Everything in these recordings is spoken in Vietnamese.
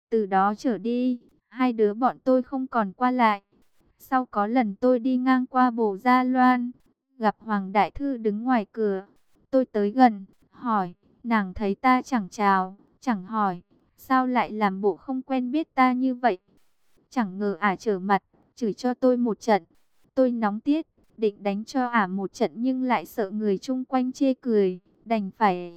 Từ đó trở đi, hai đứa bọn tôi không còn qua lại. Sau có lần tôi đi ngang qua Bồ Gia Loan, gặp Hoàng Đại Thư đứng ngoài cửa. Tôi tới gần, hỏi, nàng thấy ta chẳng chào, chẳng hỏi, sao lại làm bộ không quen biết ta như vậy? Chẳng ngờ ả trở mặt, chửi cho tôi một trận. Tôi nóng tiết, định đánh cho ả một trận nhưng lại sợ người chung quanh chê cười, đành phải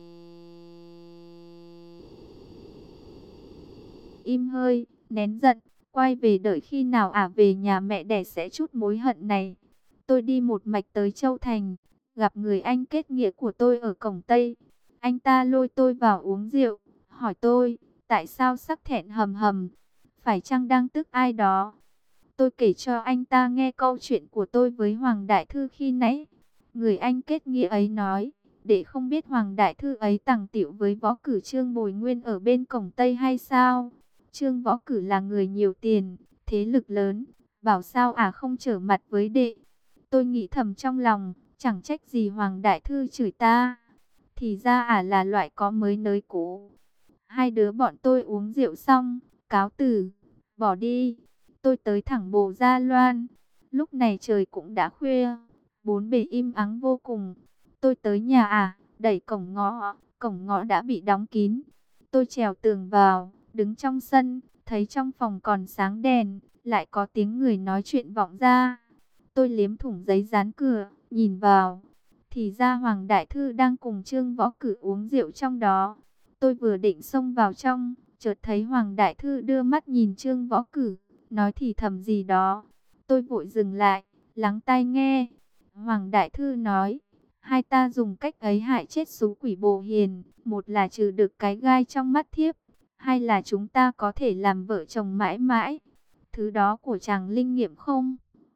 im hơi, nén giận, quay về đợi khi nào ả về nhà mẹ đẻ sẽ trút mối hận này. Tôi đi một mạch tới Châu Thành, gặp người anh kết nghĩa của tôi ở cổng Tây. Anh ta lôi tôi vào uống rượu, hỏi tôi, tại sao sắc thẹn hầm hầm, phải chăng đang tức ai đó. Tôi kể cho anh ta nghe câu chuyện của tôi với Hoàng Đại Thư khi nãy. Người anh kết nghĩa ấy nói, để không biết Hoàng Đại Thư ấy tằng tịu với võ cử Trương Bồi Nguyên ở bên cổng Tây hay sao? Trương Võ Cử là người nhiều tiền, thế lực lớn, bảo sao ả không trở mặt với đệ. Tôi nghĩ thầm trong lòng, chẳng trách gì Hoàng Đại Thư chửi ta. Thì ra ả là loại có mới nới cũ. Hai đứa bọn tôi uống rượu xong, cáo từ, bỏ đi. Tôi tới thẳng Bồ Gia Loan. Lúc này trời cũng đã khuya, bốn bề im ắng vô cùng. Tôi tới nhà ả, đẩy cổng ngõ đã bị đóng kín. Tôi trèo tường vào, đứng trong sân, thấy trong phòng còn sáng đèn, lại có tiếng người nói chuyện vọng ra. Tôi liếm thủng giấy dán cửa, nhìn vào. Thì ra Hoàng Đại Thư đang cùng Trương Võ Cử uống rượu trong đó. Tôi vừa định xông vào trong, chợt thấy Hoàng Đại Thư đưa mắt nhìn Trương Võ Cử, nói thì thầm gì đó. Tôi vội dừng lại, lắng tai nghe. Hoàng Đại Thư nói, hai ta dùng cách ấy hại chết xú quỷ Bồ Hiền, một là trừ được cái gai trong mắt thiếp, hai là chúng ta có thể làm vợ chồng mãi mãi. Thứ đó của chàng linh nghiệm không?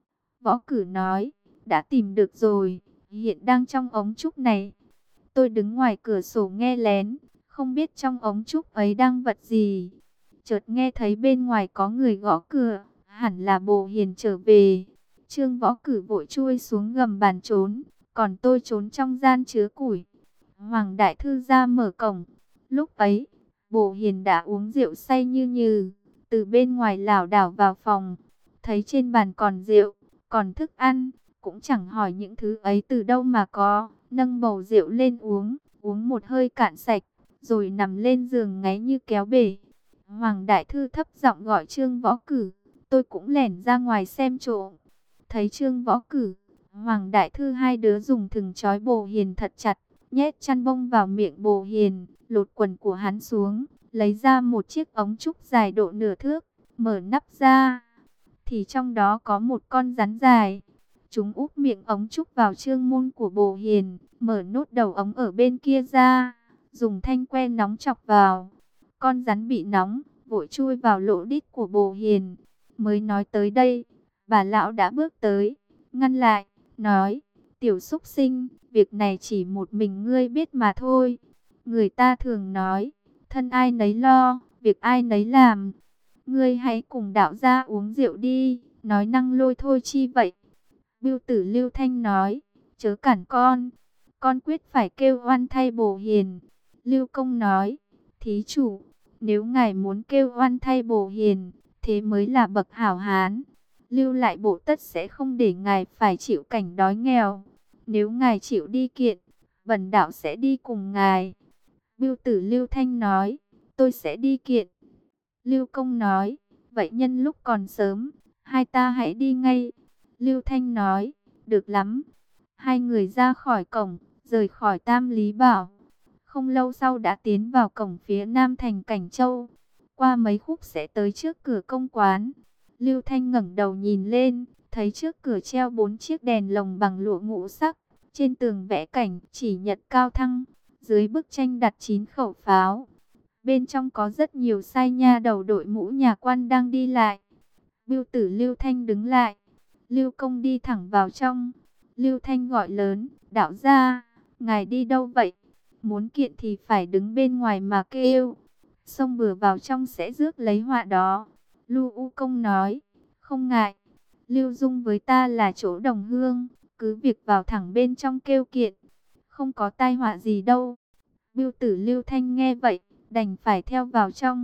Võ Cử nói, đã tìm được rồi, hiện đang trong ống trúc này. Tôi đứng ngoài cửa sổ nghe lén, không biết trong ống trúc ấy đang vật gì. Chợt nghe thấy bên ngoài có người gõ cửa, hẳn là Bồ Hiền trở về. Trương Võ Cử vội chui xuống gầm bàn trốn, còn tôi trốn trong gian chứa củi. Hoàng Đại Thư ra mở cổng. Lúc ấy, Bồ Hiền đã uống rượu say như nhừ, từ bên ngoài lảo đảo vào phòng, thấy trên bàn còn rượu, còn thức ăn, cũng chẳng hỏi những thứ ấy từ đâu mà có, nâng bầu rượu lên uống, uống một hơi cạn sạch, rồi nằm lên giường ngáy như kéo bể. Hoàng Đại Thư thấp giọng gọi Trương Võ Cử, tôi cũng lẻn ra ngoài xem trộm. Thấy Trương Võ Cử, Hoàng Đại Thư hai đứa dùng thừng trói Bồ Hiền thật chặt, nhét chăn bông vào miệng Bồ Hiền, lột quần của hắn xuống, lấy ra một chiếc ống trúc dài độ nửa thước, mở nắp ra, thì trong đó có một con rắn dài. Chúng úp miệng ống trúc vào trương môn của Bồ Hiền, mở nốt đầu ống ở bên kia ra, dùng thanh que nóng chọc vào. Con rắn bị nóng, vội chui vào lỗ đít của Bồ Hiền. Mới nói tới đây, bà lão đã bước tới, ngăn lại, nói, tiểu súc sinh, việc này chỉ một mình ngươi biết mà thôi. Người ta thường nói, thân ai nấy lo, việc ai nấy làm. Ngươi hãy cùng đạo gia uống rượu đi, nói năng lôi thôi chi vậy. Bưu tử Lưu Thanh nói, chớ cản con quyết phải kêu oan thay Bồ Hiền. Lưu Công nói, thí chủ, nếu ngài muốn kêu oan thay Bồ Hiền, thế mới là bậc hảo hán. Lưu lại bộ tất sẽ không để ngài phải chịu cảnh đói nghèo. Nếu ngài chịu đi kiện, bần đạo sẽ đi cùng ngài. Bưu tử Lưu Thanh nói, tôi sẽ đi kiện. Lưu Công nói, vậy nhân lúc còn sớm, hai ta hãy đi ngay. Lưu Thanh nói, được lắm. Hai người ra khỏi cổng, rời khỏi Tam Lý Bảo. Không lâu sau đã tiến vào cổng phía nam thành Cảnh Châu. Qua mấy khúc sẽ tới trước cửa công quán. Lưu Thanh ngẩng đầu nhìn lên, thấy trước cửa treo 4 chiếc đèn lồng bằng lụa ngũ sắc. Trên tường vẽ cảnh chỉ nhật cao thăng, dưới bức tranh đặt 9 khẩu pháo. Bên trong có rất nhiều sai nha đầu đội mũ nhà quan đang đi lại. Bưu tử Lưu Thanh đứng lại. Lưu Công đi thẳng vào trong. Lưu Thanh gọi lớn, đạo gia, ngài đi đâu vậy? Muốn kiện thì phải đứng bên ngoài mà kêu. Xông bừa vào trong sẽ rước lấy họa đó. Lưu U Công nói, không ngại. Lưu Dung với ta là chỗ đồng hương, cứ việc vào thẳng bên trong kêu kiện. Không có tai họa gì đâu. Bưu tử Lưu Thanh nghe vậy, đành phải theo vào trong.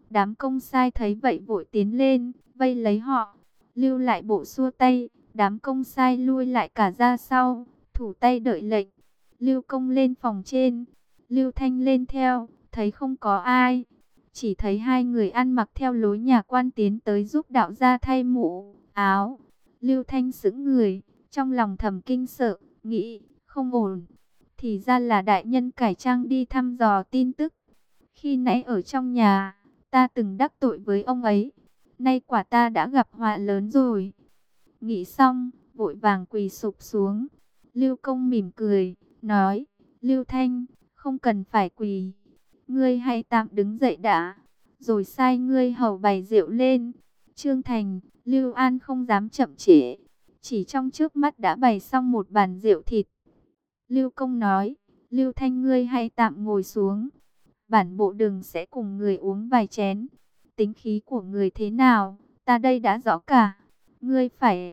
Đám công sai thấy vậy vội tiến lên, vây lấy họ. Lưu Lại Bộ xua tay, đám công sai lui lại cả ra sau, thủ tay đợi lệnh. Lưu Công lên phòng trên, Lưu Thanh lên theo, thấy không có ai. Chỉ thấy hai người ăn mặc theo lối nhà quan tiến tới giúp đạo gia thay mũ, áo. Lưu Thanh sững người, trong lòng thầm kinh sợ, nghĩ, không ổn. Thì ra là đại nhân cải trang đi thăm dò tin tức. Khi nãy ở trong nhà, ta từng đắc tội với ông ấy. Nay quả ta đã gặp họa lớn rồi. Nghĩ xong, vội vàng quỳ sụp xuống. Lưu Công mỉm cười, nói, Lưu Thanh, không cần phải quỳ. Ngươi hãy tạm đứng dậy đã, rồi sai ngươi hầu bày rượu lên. Trương Thành, Lưu An không dám chậm trễ. Chỉ trong trước mắt đã bày xong một bàn rượu thịt. Lưu Công nói, Lưu Thanh ngươi hãy tạm ngồi xuống. Bản bộ đường sẽ cùng người uống vài chén. Tính khí của người thế nào, ta đây đã rõ cả. Ngươi phải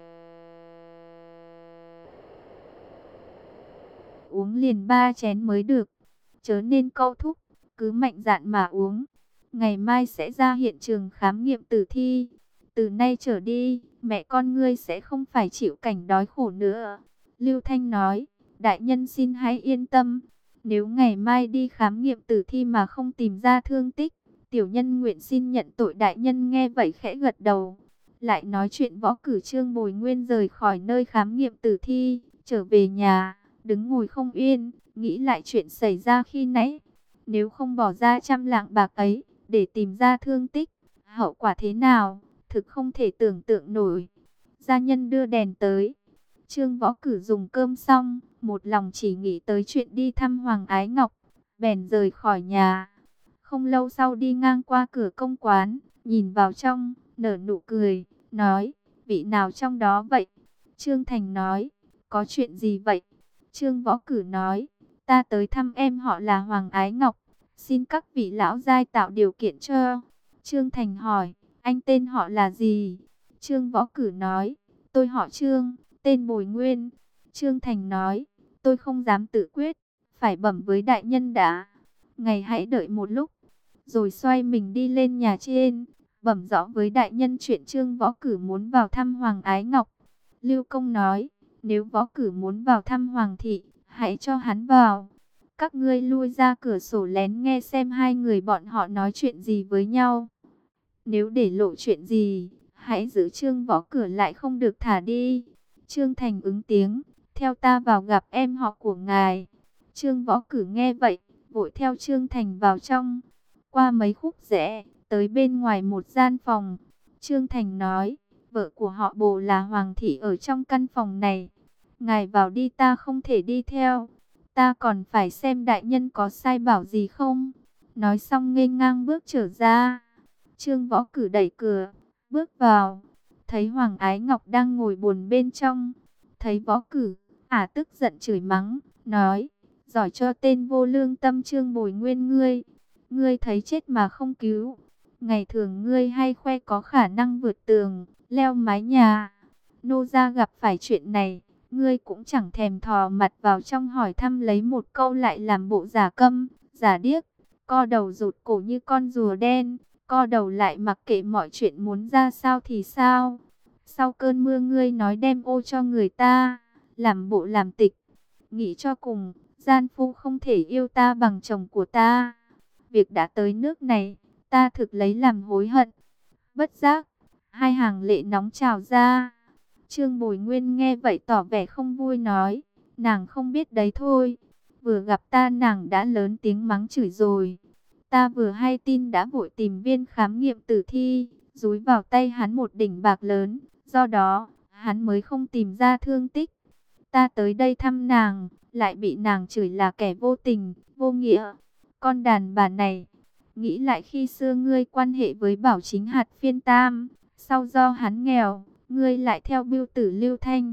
uống liền 3 chén mới được. Chớ nên câu thúc, cứ mạnh dạn mà uống. Ngày mai sẽ ra hiện trường khám nghiệm tử thi. Từ nay trở đi, mẹ con ngươi sẽ không phải chịu cảnh đói khổ nữa. Lưu Thanh nói, đại nhân xin hãy yên tâm. Nếu ngày mai đi khám nghiệm tử thi mà không tìm ra thương tích, tiểu nhân nguyện xin nhận tội. Đại nhân nghe vậy khẽ gật đầu. Lại nói chuyện Võ Cử Trương Bồi Nguyên rời khỏi nơi khám nghiệm tử thi, trở về nhà, đứng ngồi không yên, nghĩ lại chuyện xảy ra khi nãy. Nếu không bỏ ra 100 lạng bạc ấy, để tìm ra thương tích, hậu quả thế nào, thực không thể tưởng tượng nổi. Gia nhân đưa đèn tới. Trương Võ Cử dùng cơm xong, một lòng chỉ nghĩ tới chuyện đi thăm Hoàng Ái Ngọc, bèn rời khỏi nhà. Không lâu sau đi ngang qua cửa công quán, nhìn vào trong, nở nụ cười, nói, vị nào trong đó vậy? Trương Thành nói, có chuyện gì vậy? Trương Võ Cử nói, ta tới thăm em họ là Hoàng Ái Ngọc, xin các vị lão giai tạo điều kiện cho. Trương Thành hỏi, anh tên họ là gì? Trương Võ Cử nói, tôi họ Trương, tên Bồi Nguyên. Trương Thành nói, tôi không dám tự quyết, phải bẩm với đại nhân đã. Ngài hãy đợi một lúc. Rồi xoay mình đi lên nhà trên, bẩm rõ với đại nhân chuyện Trương Võ Cử muốn vào thăm Hoàng Ái Ngọc. Lưu Công nói, nếu Võ Cử muốn vào thăm Hoàng thị, hãy cho hắn vào. Các ngươi lui ra cửa sổ lén nghe xem hai người bọn họ nói chuyện gì với nhau. Nếu để lộ chuyện gì, hãy giữ Trương Võ Cử lại không được thả đi. Trương Thành ứng tiếng, theo ta vào gặp em họ của ngài. Trương Võ Cử nghe vậy, vội theo Trương Thành vào trong. Qua mấy khúc rẽ, tới bên ngoài một gian phòng. Trương Thành nói, vợ của họ Bồ là Hoàng thị ở trong căn phòng này. Ngài vào đi, ta không thể đi theo. Ta còn phải xem đại nhân có sai bảo gì không. Nói xong nghênh ngang bước trở ra. Trương Võ Cử đẩy cửa, bước vào. Thấy Hoàng Ái Ngọc đang ngồi buồn bên trong. Thấy Võ Cử, tức giận chửi mắng, nói, giỏi cho tên vô lương tâm Trương Bồi Nguyên ngươi. Ngươi thấy chết mà không cứu. Ngày thường ngươi hay khoe có khả năng vượt tường, leo mái nhà. Nô gia gặp phải chuyện này, ngươi cũng chẳng thèm thò mặt vào trong hỏi thăm lấy một câu, lại làm bộ giả câm, giả điếc, co đầu rụt cổ như con rùa đen, co đầu lại mặc kệ mọi chuyện muốn ra sao thì sao. Sau cơn mưa ngươi nói đem ô cho người ta, làm bộ làm tịch. Nghĩ cho cùng, gian phu không thể yêu ta bằng chồng của ta. Việc đã tới nước này, ta thực lấy làm hối hận. Bất giác, hai hàng lệ nóng trào ra. Trương Bồi Nguyên nghe vậy tỏ vẻ không vui, nói, nàng không biết đấy thôi. Vừa gặp ta nàng đã lớn tiếng mắng chửi rồi. Ta vừa hay tin đã vội tìm viên khám nghiệm tử thi, dúi vào tay hắn một đỉnh bạc lớn. Do đó, hắn mới không tìm ra thương tích. Ta tới đây thăm nàng, lại bị nàng chửi là kẻ vô tình, vô nghĩa. Con đàn bà này, nghĩ lại khi xưa ngươi quan hệ với Bảo Chính hạt phiên tam, sau do hắn nghèo, ngươi lại theo bưu tử Lưu Thanh.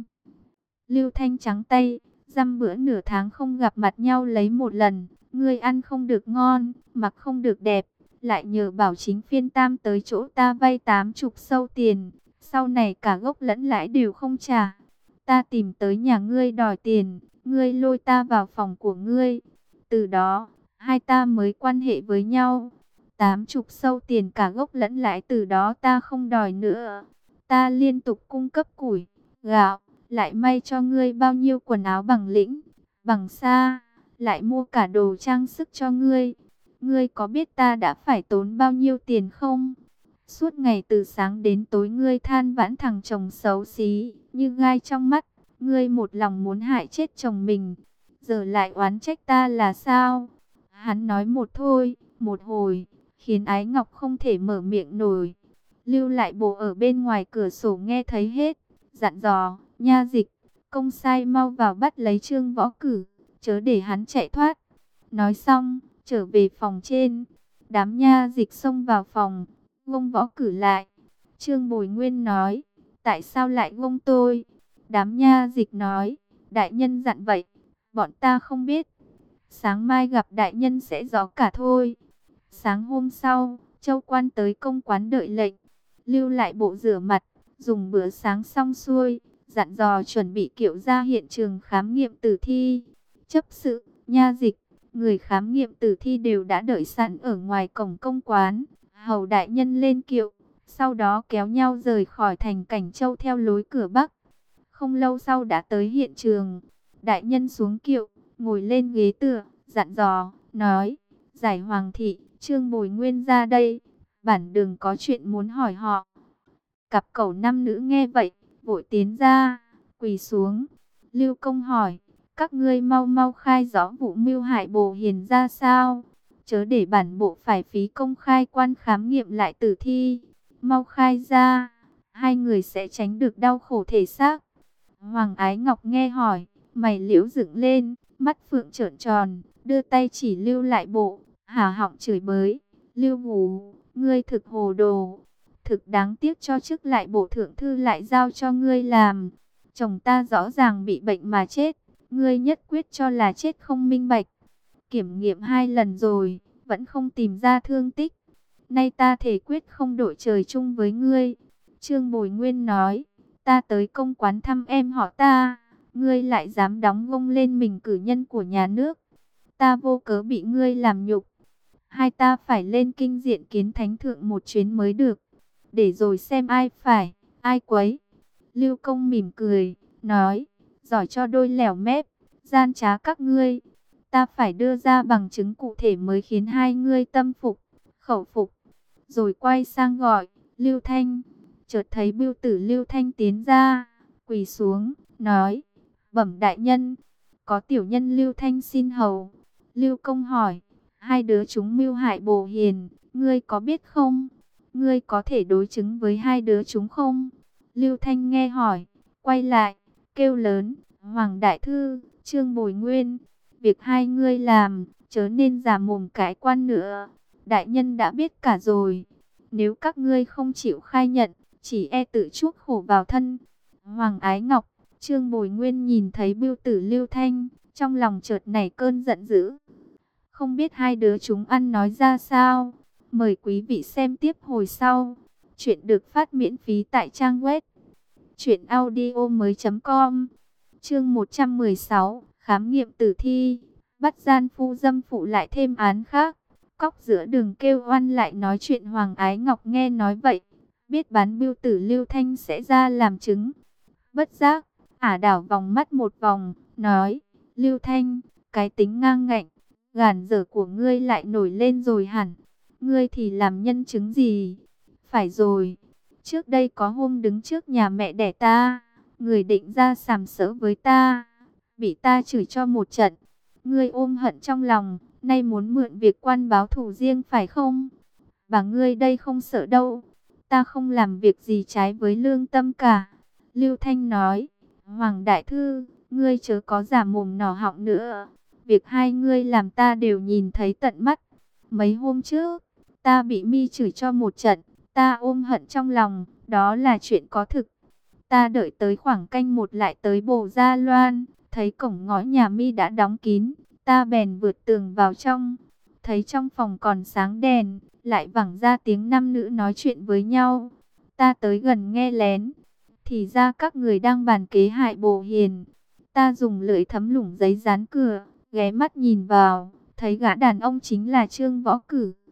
Lưu Thanh trắng tay, dăm bữa nửa tháng không gặp mặt nhau lấy một lần, ngươi ăn không được ngon, mặc không được đẹp, lại nhờ Bảo Chính phiên tam tới chỗ ta vay 80 sâu tiền, sau này cả gốc lẫn lãi đều không trả. Ta tìm tới nhà ngươi đòi tiền, ngươi lôi ta vào phòng của ngươi. Từ đó, hai ta mới quan hệ với nhau. 80 sâu tiền cả gốc lẫn lãi, từ đó ta không đòi nữa. Ta liên tục cung cấp củi, gạo, lại may cho ngươi bao nhiêu quần áo bằng lĩnh, bằng sa, lại mua cả đồ trang sức cho ngươi. Ngươi có biết ta đã phải tốn bao nhiêu tiền không? Suốt ngày từ sáng đến tối ngươi than vãn thằng chồng xấu xí, như gai trong mắt, ngươi một lòng muốn hại chết chồng mình, giờ lại oán trách ta là sao? Hắn nói một thôi, một hồi, khiến Ái Ngọc không thể mở miệng nổi. Lưu Lại Bộ ở bên ngoài cửa sổ nghe thấy hết, dặn dò, Nha Dịch, công sai mau vào bắt lấy Trương Võ Cử, chớ để hắn chạy thoát. Nói xong, trở về phòng trên, đám nha dịch xông vào phòng, gông Võ Cử lại. Trương Bồi Nguyên nói, tại sao lại gông tôi? Đám nha dịch nói, đại nhân dặn vậy, bọn ta không biết. Sáng mai gặp đại nhân sẽ rõ cả thôi. Sáng hôm sau, Châu Quan tới công quán đợi lệnh. Lưu Lại Bộ rửa mặt, dùng bữa sáng xong xuôi, dặn dò chuẩn bị kiệu ra hiện trường khám nghiệm tử thi. Chấp sự, nha dịch, người khám nghiệm tử thi đều đã đợi sẵn ở ngoài cổng công quán. Hầu đại nhân lên kiệu, sau đó kéo nhau rời khỏi thành Cảnh Châu theo lối cửa Bắc. Không lâu sau đã tới hiện trường. Đại nhân xuống kiệu, ngồi lên ghế tựa, dặn dò, nói, giải Hoàng thị, Trương Bồi Nguyên ra đây, bản đường có chuyện muốn hỏi họ. Cặp cẩu nam nữ nghe vậy, vội tiến ra, quỳ xuống. Lưu Công hỏi, các ngươi mau mau khai rõ vụ mưu hại Bồ Hiền ra sao, chớ để bản bộ phải phí công khai quan khám nghiệm lại tử thi. Mau khai ra, hai người sẽ tránh được đau khổ thể xác. Hoàng Ái Ngọc nghe hỏi, mày liễu dựng lên, mắt phượng trợn tròn, đưa tay chỉ Lưu Lại Bộ, hả họng chửi bới. Lưu Ngủ, ngươi thực hồ đồ, thực đáng tiếc cho chức Lại Bộ thượng thư lại giao cho ngươi làm. Chồng ta rõ ràng bị bệnh mà chết, ngươi nhất quyết cho là chết không minh bạch. Kiểm nghiệm 2 lần rồi, vẫn không tìm ra thương tích. Nay ta thể quyết không đội trời chung với ngươi. Trương Bồi Nguyên nói, ta tới công quán thăm em họ ta, ngươi lại dám đóng gông lên mình cử nhân của nhà nước. Ta vô cớ bị ngươi làm nhục. Hai ta phải lên kinh diện kiến thánh thượng một chuyến mới được, để rồi xem ai phải, ai quấy. Lưu Công mỉm cười, nói, giỏi cho đôi lẻo mép, gian trá các ngươi. Ta phải đưa ra bằng chứng cụ thể mới khiến hai ngươi tâm phục, khẩu phục. Rồi quay sang gọi, Lưu Thanh. Chợt thấy bưu tử Lưu Thanh tiến ra, quỳ xuống, nói, bẩm đại nhân, có tiểu nhân Lưu Thanh xin hầu. Lưu Công hỏi, hai đứa chúng mưu hại Bồ Hiền, ngươi có biết không? Ngươi có thể đối chứng với hai đứa chúng không? Lưu Thanh nghe hỏi, quay lại, kêu lớn, Hoàng Đại Thư, Trương Bồi Nguyên, việc hai ngươi làm, chớ nên giả mồm cãi quan nữa. Đại nhân đã biết cả rồi, nếu các ngươi không chịu khai nhận, chỉ e tự chuốc khổ vào thân. Hoàng Ái Ngọc, Trương Bồi Nguyên nhìn thấy bưu tử Lưu Thanh, trong lòng chợt nảy cơn giận dữ. Không biết hai đứa chúng ăn nói ra sao? Mời quý vị xem tiếp hồi sau. Chuyện được phát miễn phí tại trang web truyệnaudiomoi.com. Chương 116, khám nghiệm tử thi, bắt gian phu dâm phụ lại thêm án khác. Cóc giữa đường kêu oan lại nói chuyện. Hoàng Ái Ngọc nghe nói vậy, biết bán bưu tử Lưu Thanh sẽ ra làm chứng. Bất giác, ả đảo vòng mắt một vòng, nói, Lưu Thanh, cái tính ngang ngạnh, gàn dở của ngươi lại nổi lên rồi hẳn. Ngươi thì làm nhân chứng gì? Phải rồi, trước đây có hôm đứng trước nhà mẹ đẻ ta, người định ra sàm sỡ với ta, bị ta chửi cho một trận. Ngươi ôm hận trong lòng, nay muốn mượn việc quan báo thù riêng phải không? Bà ngươi đây không sợ đâu, ta không làm việc gì trái với lương tâm cả. Lưu Thanh nói, Hoàng Đại Thư, ngươi chớ có giả mồm nỏ họng nữa. Việc hai ngươi làm ta đều nhìn thấy tận mắt. Mấy hôm trước, ta bị mi chửi cho một trận, ta ôm hận trong lòng, đó là chuyện có thực. Ta đợi tới khoảng canh 1 lại tới Bồ Gia Loan, thấy cổng ngõ nhà mi đã đóng kín, ta bèn vượt tường vào trong. Thấy trong phòng còn sáng đèn, lại vẳng ra tiếng nam nữ nói chuyện với nhau. Ta tới gần nghe lén, thì ra các người đang bàn kế hại Bồ Hiền. Ta dùng lưỡi thấm lủng giấy dán cửa, ghé mắt nhìn vào, thấy gã đàn ông chính là Trương Võ Cử.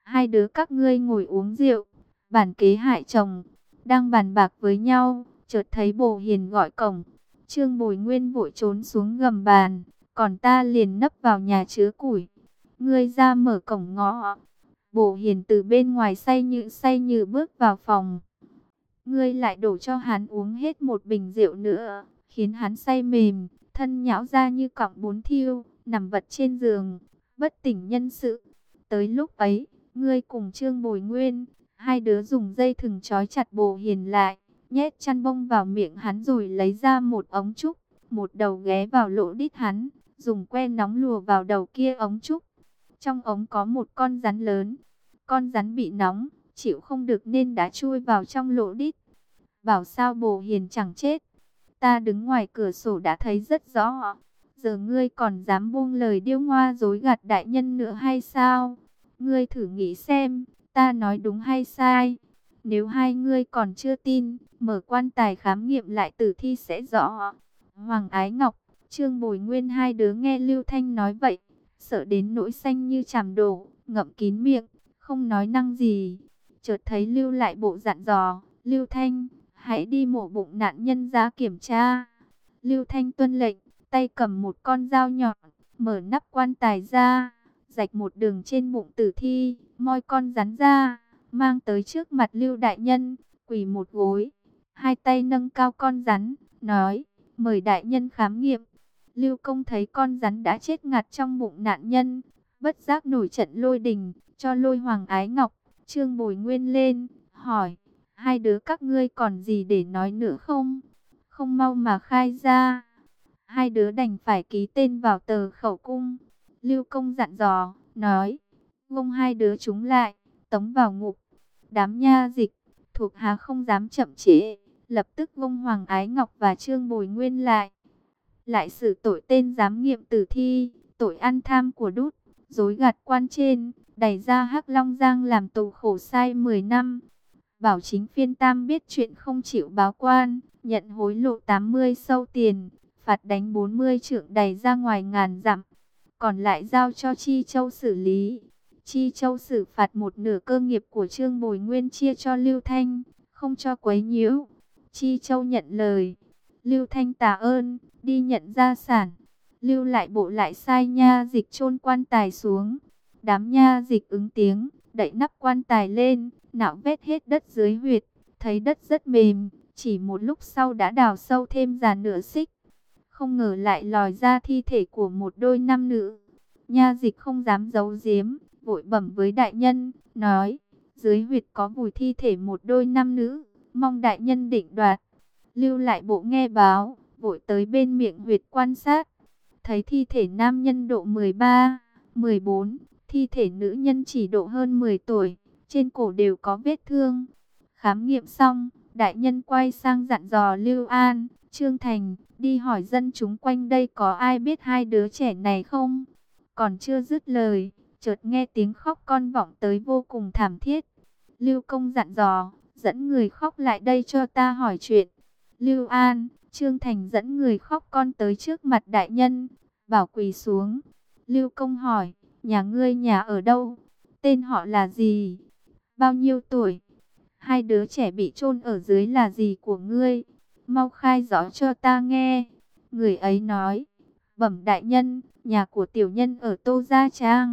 Hai đứa các ngươi ngồi uống rượu, bàn kế hại chồng. Đang bàn bạc với nhau, chợt thấy Bồ Hiền gọi cổng. Trương Bồi Nguyên vội trốn xuống gầm bàn, còn ta liền nấp vào nhà chứa củi. Ngươi ra mở cổng ngõ. Bồ Hiền từ bên ngoài say như bước vào phòng. Ngươi lại đổ cho hắn uống hết một bình rượu nữa, khiến hắn say mềm, thân nhão ra như cọng bún thiêu, nằm vật trên giường, bất tỉnh nhân sự. Tới lúc ấy, ngươi cùng Trương Bồi Nguyên, hai đứa dùng dây thừng trói chặt Bồ Hiền lại, nhét chăn bông vào miệng hắn rồi lấy ra một ống trúc, một đầu ghé vào lỗ đít hắn, dùng que nóng lùa vào đầu kia ống trúc. Trong ống có một con rắn lớn, con rắn bị nóng, chịu không được nên đã chui vào trong lỗ đít. Bảo sao Bồ Hiền chẳng chết. Ta đứng ngoài cửa sổ đã thấy rất rõ. Giờ ngươi còn dám buông lời điêu ngoa dối gạt đại nhân nữa hay sao? Ngươi thử nghĩ xem, ta nói đúng hay sai? Nếu hai ngươi còn chưa tin, mở quan tài khám nghiệm lại tử thi sẽ rõ. Hoàng Ái Ngọc, Trương Bồi Nguyên hai đứa nghe Lưu Thanh nói vậy, sợ đến nỗi xanh như chàm đổ, ngậm kín miệng, không nói năng gì. Chợt thấy Lưu lại bộ dặn dò, Lưu Thanh, hãy đi mổ bụng nạn nhân ra kiểm tra. Lưu Thanh tuân lệnh, tay cầm một con dao nhọn, mở nắp quan tài ra, rạch một đường trên bụng tử thi, moi con rắn ra, mang tới trước mặt Lưu đại nhân, quỳ một gối, hai tay nâng cao con rắn, nói, mời đại nhân khám nghiệm. Lưu Công thấy con rắn đã chết ngạt trong bụng nạn nhân, bất giác nổi trận lôi đình, cho lôi Hoàng Ái Ngọc, Trương Bồi Nguyên lên, hỏi, hai đứa các ngươi còn gì để nói nữa không? Không mau mà khai ra. Hai đứa đành phải ký tên vào tờ khẩu cung. Lưu Công dặn dò, nói, gông hai đứa chúng lại, tống vào ngục. Đám nha dịch, thuộc hạ không dám chậm trễ, lập tức gông Hoàng Ái Ngọc và Trương Bồi Nguyên lại. Lại xử tội tên giám nghiệm tử thi, tội ăn tham của đút, dối gạt quan trên, đẩy ra Hắc Long Giang làm tù khổ sai 10 năm. Bảo chính phiên tam biết chuyện không chịu báo quan, nhận hối lộ 80 sâu tiền, phạt đánh 40 trượng đày ra ngoài ngàn dặm, còn lại giao cho Chi Châu xử lý. Chi Châu xử phạt một nửa cơ nghiệp của Trương Bồi Nguyên chia cho Lưu Thanh, không cho quấy nhiễu. Chi Châu nhận lời. Lưu Thanh tạ ơn, đi nhận gia sản. Lưu lại bộ lại sai nha dịch chôn quan tài xuống. Đám nha dịch ứng tiếng, đậy nắp quan tài lên, nạo vét hết đất dưới huyệt, thấy đất rất mềm, chỉ một lúc sau đã đào sâu thêm già nửa xích. Không ngờ lại lòi ra thi thể của một đôi nam nữ. Nha dịch không dám giấu giếm, vội bẩm với đại nhân, nói, dưới huyệt có vùi thi thể một đôi nam nữ, mong đại nhân định đoạt. Lưu lại bộ nghe báo, vội tới bên miệng huyệt quan sát, thấy thi thể nam nhân độ 13, 14, thi thể nữ nhân chỉ độ hơn 10 tuổi, trên cổ đều có vết thương. Khám nghiệm xong, đại nhân quay sang dặn dò Lưu An, Trương Thành, đi hỏi dân chúng quanh đây có ai biết hai đứa trẻ này không? Còn chưa dứt lời, chợt nghe tiếng khóc con vọng tới vô cùng thảm thiết. Lưu Công dặn dò, dẫn người khóc lại đây cho ta hỏi chuyện. Lưu An, Trương Thành dẫn người khóc con tới trước mặt đại nhân, bảo quỳ xuống. Lưu Công hỏi, nhà ngươi nhà ở đâu? Tên họ là gì? Bao nhiêu tuổi? Hai đứa trẻ bị chôn ở dưới là gì của ngươi? Mau khai rõ cho ta nghe. Người ấy nói, bẩm đại nhân, nhà của tiểu nhân ở Tô Gia Trang.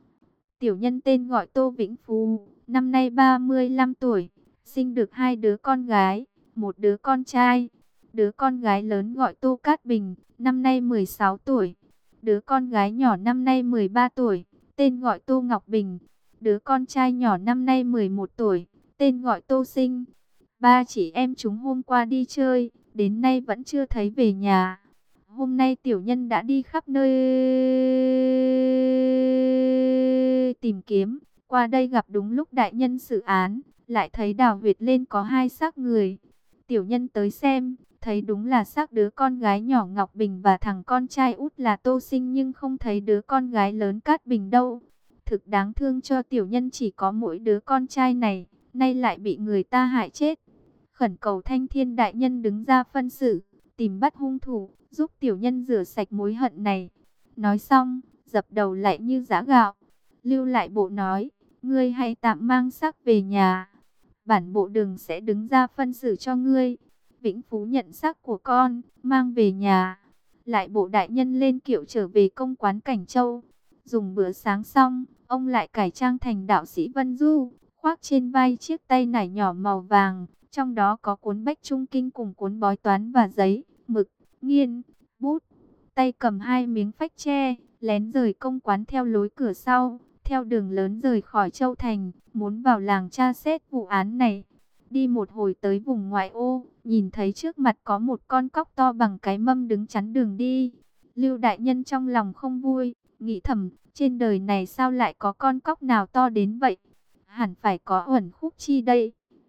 Tiểu nhân tên gọi Tô Vĩnh Phú, năm nay 35 tuổi, sinh được hai đứa con gái, một đứa con trai. Đứa con gái lớn gọi Tô Cát Bình, năm nay 16 tuổi. Đứa con gái nhỏ năm nay 13 tuổi, tên gọi Tô Ngọc Bình. Đứa con trai nhỏ năm nay 11 tuổi, tên gọi Tô Sinh. Ba chị em chúng hôm qua đi chơi, đến nay vẫn chưa thấy về nhà. Hôm nay tiểu nhân đã đi khắp nơi tìm kiếm, qua đây gặp đúng lúc đại nhân xử án, lại thấy đào huyệt lên có hai xác người. Tiểu nhân tới xem, thấy đúng là xác đứa con gái nhỏ Ngọc Bình và thằng con trai út là Tô Sinh, nhưng không thấy đứa con gái lớn Cát Bình đâu. Thực đáng thương cho tiểu nhân chỉ có mỗi đứa con trai này, nay lại bị người ta hại chết. Khẩn cầu Thanh Thiên đại nhân đứng ra phân xử, tìm bắt hung thủ, giúp tiểu nhân rửa sạch mối hận này. Nói xong, dập đầu lại như giã gạo. Lưu lại bộ nói, ngươi hãy tạm mang xác về nhà. Bản bộ Đường sẽ đứng ra phân xử cho ngươi. Vĩnh Phú nhận xác của con, mang về nhà. Lại bộ đại nhân lên kiệu trở về công quán Cảnh Châu. Dùng bữa sáng xong, ông lại cải trang thành đạo sĩ Vân Du, khoác trên vai chiếc tay nải nhỏ màu vàng, trong đó có cuốn Bách Trung Kinh cùng cuốn bói toán và giấy, mực, nghiên, bút. Tay cầm hai miếng phách tre, lén rời công quán theo lối cửa sau, theo đường lớn rời khỏi Châu Thành, muốn vào làng tra xét vụ án này. Đi một hồi tới vùng ngoại ô, nhìn thấy trước mặt có một con cóc to bằng cái mâm đứng chắn đường đi. Lưu đại nhân trong lòng không vui, nghĩ thầm, trên đời này sao lại có con cóc nào to đến vậy? Hẳn phải có uẩn khúc chi đây.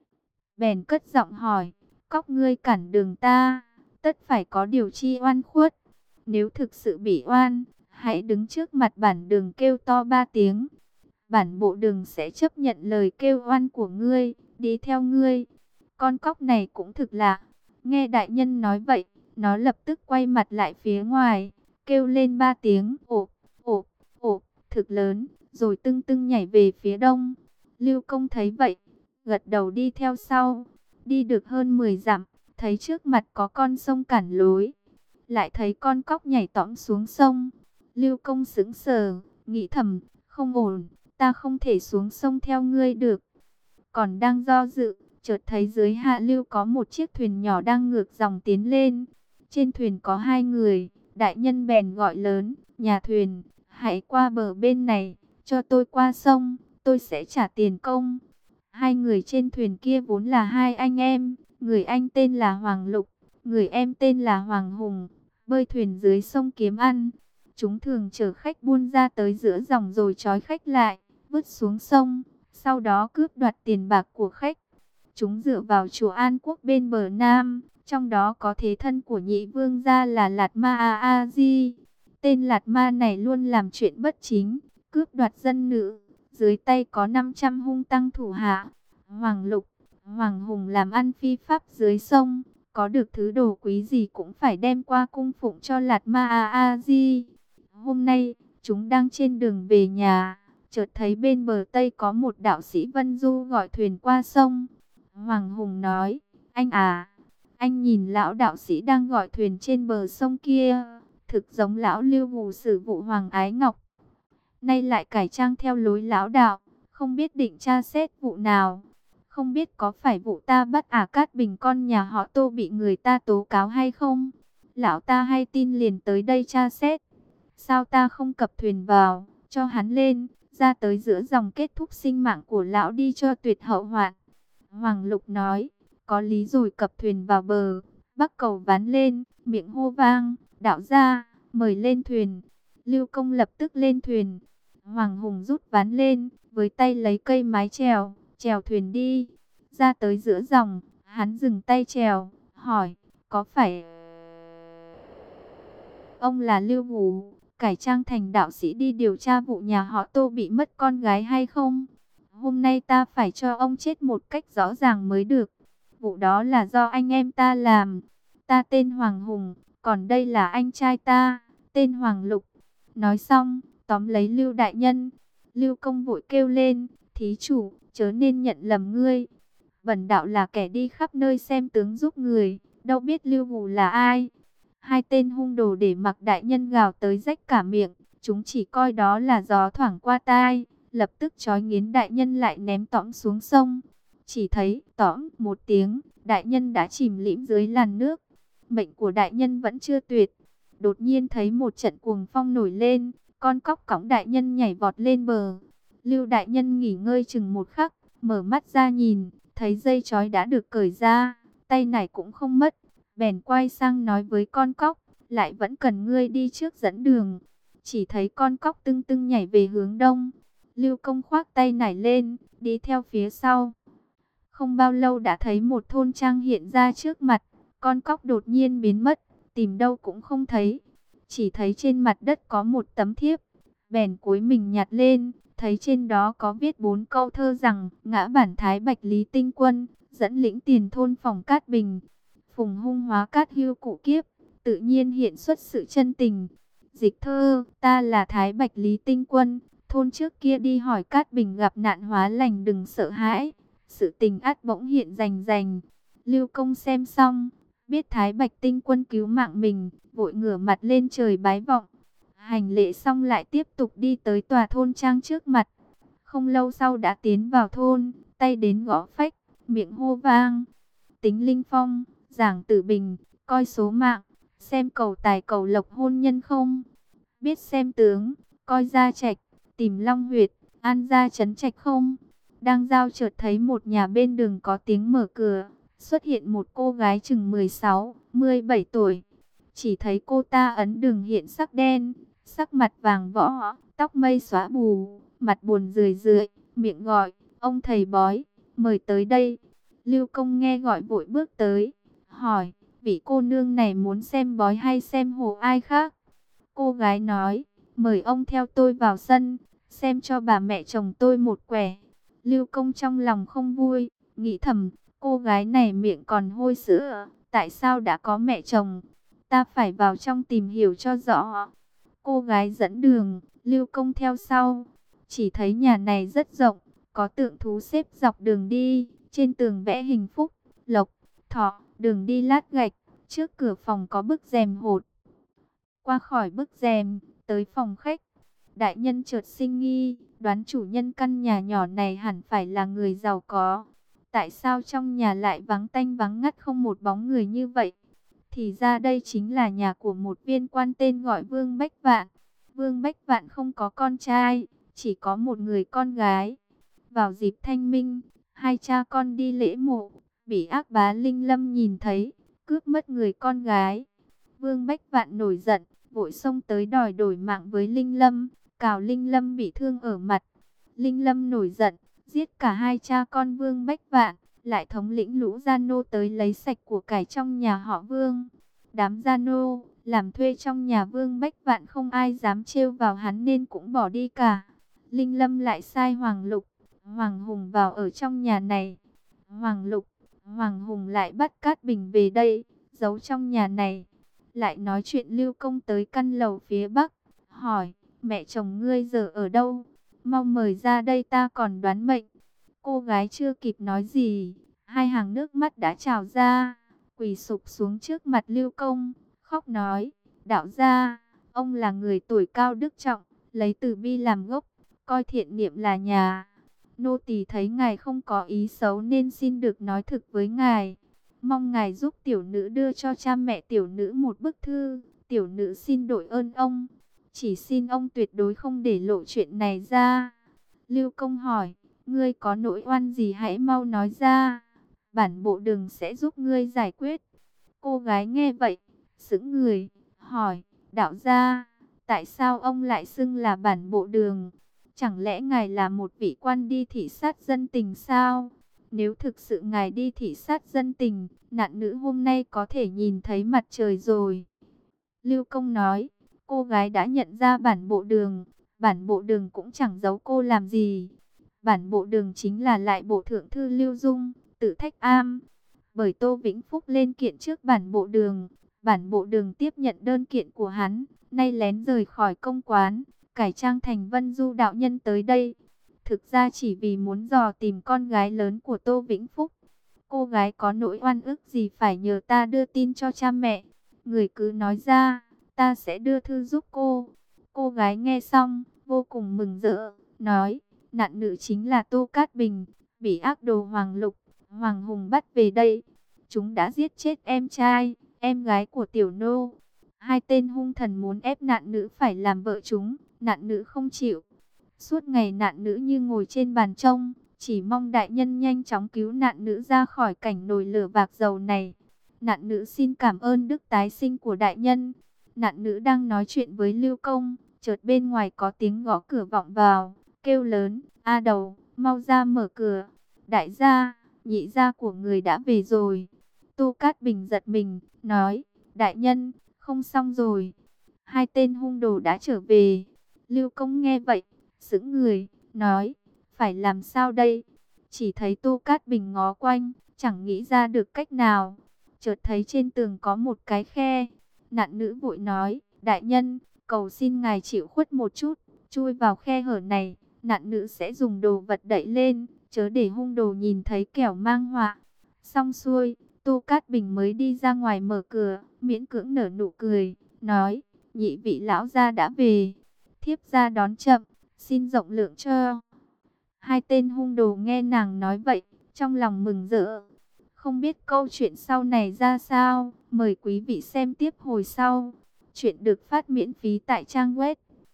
Bèn cất giọng hỏi, cóc ngươi cản đường ta, tất phải có điều chi oan khuất. Nếu thực sự bị oan, hãy đứng trước mặt bản Đường kêu to 3 tiếng. Bản bộ Đường sẽ chấp nhận lời kêu oan của ngươi, đi theo ngươi. Con cóc này cũng thực lạ. Nghe đại nhân nói vậy, nó lập tức quay mặt lại phía ngoài, kêu lên 3 tiếng ộp, ộp, ộp, thực lớn, rồi tưng tưng nhảy về phía đông. Lưu Công thấy vậy, gật đầu đi theo sau. Đi được hơn 10 dặm, thấy trước mặt có con sông cản lối. Lại thấy con cóc nhảy tõm xuống sông. Lưu Công sững sờ, nghĩ thầm, không ổn, ta không thể xuống sông theo ngươi được. Còn đang do dự, chợt thấy dưới hạ lưu có một chiếc thuyền nhỏ đang ngược dòng tiến lên. Trên thuyền có 2 người, đại nhân bèn gọi lớn, nhà thuyền, hãy qua bờ bên này, cho tôi qua sông, tôi sẽ trả tiền công. 2 người trên thuyền kia vốn là 2 anh em, người anh tên là Hoàng Lục, người em tên là Hoàng Hùng, bơi thuyền dưới sông kiếm ăn. Chúng thường chở khách buôn ra tới giữa dòng rồi trói khách lại, vứt xuống sông, sau đó cướp đoạt tiền bạc của khách. Chúng dựa vào chùa An Quốc bên bờ Nam, trong đó có thế thân của nhị vương gia là Lạt Ma A Di. Tên Lạt Ma này luôn làm chuyện bất chính, cướp đoạt dân nữ, dưới tay có 500 hung tăng thủ hạ. Hoàng Lục, Hoàng Hùng làm ăn phi pháp dưới sông, có được thứ đồ quý gì cũng phải đem qua cung phụng cho Lạt Ma A Di. Hôm nay, chúng đang trên đường về nhà, chợt thấy bên bờ Tây có một đạo sĩ Vân Du gọi thuyền qua sông. Hoàng Hùng nói, anh à, anh nhìn lão đạo sĩ đang gọi thuyền trên bờ sông kia, thực giống lão Lưu Vù xử vụ Hoàng Ái Ngọc. Nay lại cải trang theo lối lão đạo, không biết định tra xét vụ nào. Không biết có phải vụ ta bắt Cát Bình con nhà họ Tô bị người ta tố cáo hay không? Lão ta hay tin liền tới đây tra xét. Sao ta không cập thuyền vào, cho hắn lên, ra tới giữa dòng kết thúc sinh mạng của lão đi cho tuyệt hậu hoạn. Hoàng Lục nói, có lý rồi, cập thuyền vào bờ, bắc cầu ván lên, miệng hô vang, đạo gia, mời lên thuyền. Lưu Công lập tức lên thuyền. Hoàng Hùng rút ván lên, với tay lấy cây mái chèo, chèo thuyền đi. Ra tới giữa dòng, hắn dừng tay chèo, hỏi, có phải ông là Lưu Vũ, cải trang thành đạo sĩ đi điều tra vụ nhà họ Tô bị mất con gái hay không? Hôm nay ta phải cho ông chết một cách rõ ràng mới được. Vụ đó là do anh em ta làm. Ta tên Hoàng Hùng, còn đây là anh trai ta, tên Hoàng Lục. Nói xong, tóm lấy Lưu đại nhân. Lưu Công vội kêu lên, thí chủ, chớ nên nhận lầm ngươi. Bần đạo là kẻ đi khắp nơi xem tướng giúp người, đâu biết Lưu Vũ là ai. 2 tên hung đồ để mặc đại nhân gào tới rách cả miệng, chúng chỉ coi đó là gió thoảng qua tai, lập tức trói nghiến đại nhân lại ném tõm xuống sông. Chỉ thấy tõm một tiếng, đại nhân đã chìm lịm dưới làn nước. Mệnh của đại nhân vẫn chưa tuyệt. Đột nhiên thấy một trận cuồng phong nổi lên, con cóc cõng đại nhân nhảy vọt lên bờ. Lưu đại nhân nghỉ ngơi chừng một khắc, mở mắt ra nhìn, thấy dây trói đã được cởi ra, tay nải cũng không mất. Bèn quay sang nói với con cóc, lại vẫn cần ngươi đi trước dẫn đường. Chỉ thấy con cóc tưng tưng nhảy về hướng đông. Lưu Công khoác tay nải lên, đi theo phía sau. Không bao lâu đã thấy một thôn trang hiện ra trước mặt. Con cóc đột nhiên biến mất, tìm đâu cũng không thấy. Chỉ thấy trên mặt đất có một tấm thiếp. Bèn cúi mình nhặt lên, thấy trên đó có viết 4 câu thơ rằng: ngã bản Thái Bạch Lý Tinh Quân, dẫn lĩnh tiền thôn phòng Cát Bình. Phùng hung hóa cát hưu cụ kiếp, tự nhiên hiện xuất sự chân tình. Dịch thơ, ta là Thái Bạch Lý Tinh Quân, thôn trước kia đi hỏi Cát Bình gặp nạn hóa lành đừng sợ hãi, sự tình ắt bỗng hiện rành rành. Lưu Công xem xong, biết Thái Bạch Tinh Quân cứu mạng mình, vội ngửa mặt lên trời bái vọng. Hành lễ xong lại tiếp tục đi tới tòa thôn trang trước mặt. Không lâu sau đã tiến vào thôn, tay đến gõ phách, miệng hô vang. Tính Linh Phong, Giảng Tử Bình, coi số mạng, xem cầu tài cầu lộc hôn nhân không. Biết xem tướng, coi gia trạch, tìm Long Huyệt, an gia trấn trạch không. Đang giao chợt thấy một nhà bên đường có tiếng mở cửa, xuất hiện một cô gái chừng 16, 17 tuổi. Chỉ thấy cô ta ấn đường hiện sắc đen, sắc mặt vàng võ, tóc mây xóa bù, mặt buồn rười rượi, miệng gọi, ông thầy bói, mời tới đây. Lưu Công nghe gọi vội bước tới, hỏi, vị cô nương này muốn xem bói hay xem hồ ai khác? Cô gái nói, mời ông theo tôi vào sân, xem cho bà mẹ chồng tôi một quẻ. Lưu Công trong lòng không vui, nghĩ thầm, cô gái này miệng còn hôi sữa, tại sao đã có mẹ chồng? Ta phải vào trong tìm hiểu cho rõ. Cô gái dẫn đường, Lưu Công theo sau. Chỉ thấy nhà này rất rộng, có tượng thú xếp dọc đường đi, trên tường vẽ hình phúc, lộc, thọ, đường đi lát gạch, trước cửa phòng có bức rèm hột. Qua khỏi bức rèm, tới phòng khách, đại nhân chợt sinh nghi, đoán chủ nhân căn nhà nhỏ này hẳn phải là người giàu có. Tại sao trong nhà lại vắng tanh vắng ngắt không một bóng người như vậy? Thì ra đây chính là nhà của một viên quan tên gọi Vương Bách Vạn. Vương Bách Vạn không có con trai, chỉ có một người con gái. Vào dịp thanh minh, hai cha con đi lễ mộ, bị ác bá Linh Lâm nhìn thấy, cướp mất người con gái. Vương Bách Vạn nổi giận, vội xông tới đòi đổi mạng với Linh Lâm, cào Linh Lâm bị thương ở mặt. Linh Lâm nổi giận, giết cả hai cha con Vương Bách Vạn, lại thống lĩnh lũ gia nô tới lấy sạch của cải trong nhà họ Vương. Đám gia nô làm thuê trong nhà Vương Bách Vạn không ai dám trêu vào hắn nên cũng bỏ đi cả. Linh Lâm lại sai Hoàng Lục, Hoàng Hùng vào ở trong nhà này. Hoàng Lục, Hoàng Hùng lại bắt Cát Bình về đây, giấu trong nhà này. Lại nói chuyện Lưu Công tới căn lầu phía bắc, hỏi, mẹ chồng ngươi giờ ở đâu? Mau mời ra đây ta còn đoán mệnh. Cô gái chưa kịp nói gì, hai hàng nước mắt đã trào ra, quỳ sụp xuống trước mặt Lưu Công, khóc nói, đạo gia, ông là người tuổi cao đức trọng, lấy từ bi làm gốc, coi thiện niệm là nhà. Nô tỳ thấy ngài không có ý xấu nên xin được nói thực với ngài. Mong ngài giúp tiểu nữ đưa cho cha mẹ tiểu nữ một bức thư, tiểu nữ xin đổi ơn ông. Chỉ xin ông tuyệt đối không để lộ chuyện này ra. Lưu Công hỏi, ngươi có nỗi oan gì hãy mau nói ra, bản bộ đường sẽ giúp ngươi giải quyết. Cô gái nghe vậy, sững người, hỏi, đạo gia, tại sao ông lại xưng là bản bộ đường? Chẳng lẽ ngài là một vị quan đi thị sát dân tình sao? Nếu thực sự ngài đi thị sát dân tình, nạn nữ hôm nay có thể nhìn thấy mặt trời rồi. Lưu Công nói, cô gái đã nhận ra bản bộ đường cũng chẳng giấu cô làm gì. Bản bộ đường chính là lại bộ thượng thư Lưu Dung, tự Thách Am. Bởi Tô Vĩnh Phúc lên kiện trước bản bộ đường tiếp nhận đơn kiện của hắn, nay lén rời khỏi công quán, cải trang thành Vân Du đạo nhân tới đây. Thực ra chỉ vì muốn dò tìm con gái lớn của Tô Vĩnh Phúc. Cô gái có nỗi oan ức gì phải nhờ ta đưa tin cho cha mẹ? Người cứ nói ra, ta sẽ đưa thư giúp cô. Cô gái nghe xong, vô cùng mừng rỡ, nói, nạn nữ chính là Tô Cát Bình, bị ác đồ Hoàng Lục, Hoàng Hùng bắt về đây. Chúng đã giết chết em trai, em gái của tiểu nô. Hai tên hung thần muốn ép nạn nữ phải làm vợ chúng, nạn nữ không chịu. Suốt ngày nạn nữ như ngồi trên bàn trông, chỉ mong đại nhân nhanh chóng cứu nạn nữ ra khỏi cảnh nồi lửa bạc dầu này. Nạn nữ xin cảm ơn đức tái sinh của đại nhân. Nạn nữ đang nói chuyện với Lưu Công, chợt bên ngoài có tiếng gõ cửa vọng vào, kêu lớn, A Đầu, mau ra mở cửa. Đại gia, nhị gia của người đã về rồi. Tô Cát Bình giật mình, nói, đại nhân, không xong rồi. Hai tên hung đồ đã trở về. Lưu Công nghe vậy, sững người, nói, phải làm sao đây? Chỉ thấy Tô Cát Bình ngó quanh, chẳng nghĩ ra được cách nào. Chợt thấy trên tường có một cái khe. Nạn nữ vội nói, đại nhân, cầu xin ngài chịu khuất một chút, chui vào khe hở này, nạn nữ sẽ dùng đồ vật đậy lên, chớ để hung đồ nhìn thấy kẻo mang họa. Xong xuôi, Tô Cát Bình mới đi ra ngoài mở cửa, miễn cưỡng nở nụ cười, nói, nhị vị lão gia đã về, thiếp ra đón chậm, xin rộng lượng cho. Hai tên hung đồ nghe nàng nói vậy, trong lòng mừng rỡ. Không biết câu chuyện sau này ra sao, mời quý vị xem tiếp hồi sau. Chuyện được phát miễn phí tại trang web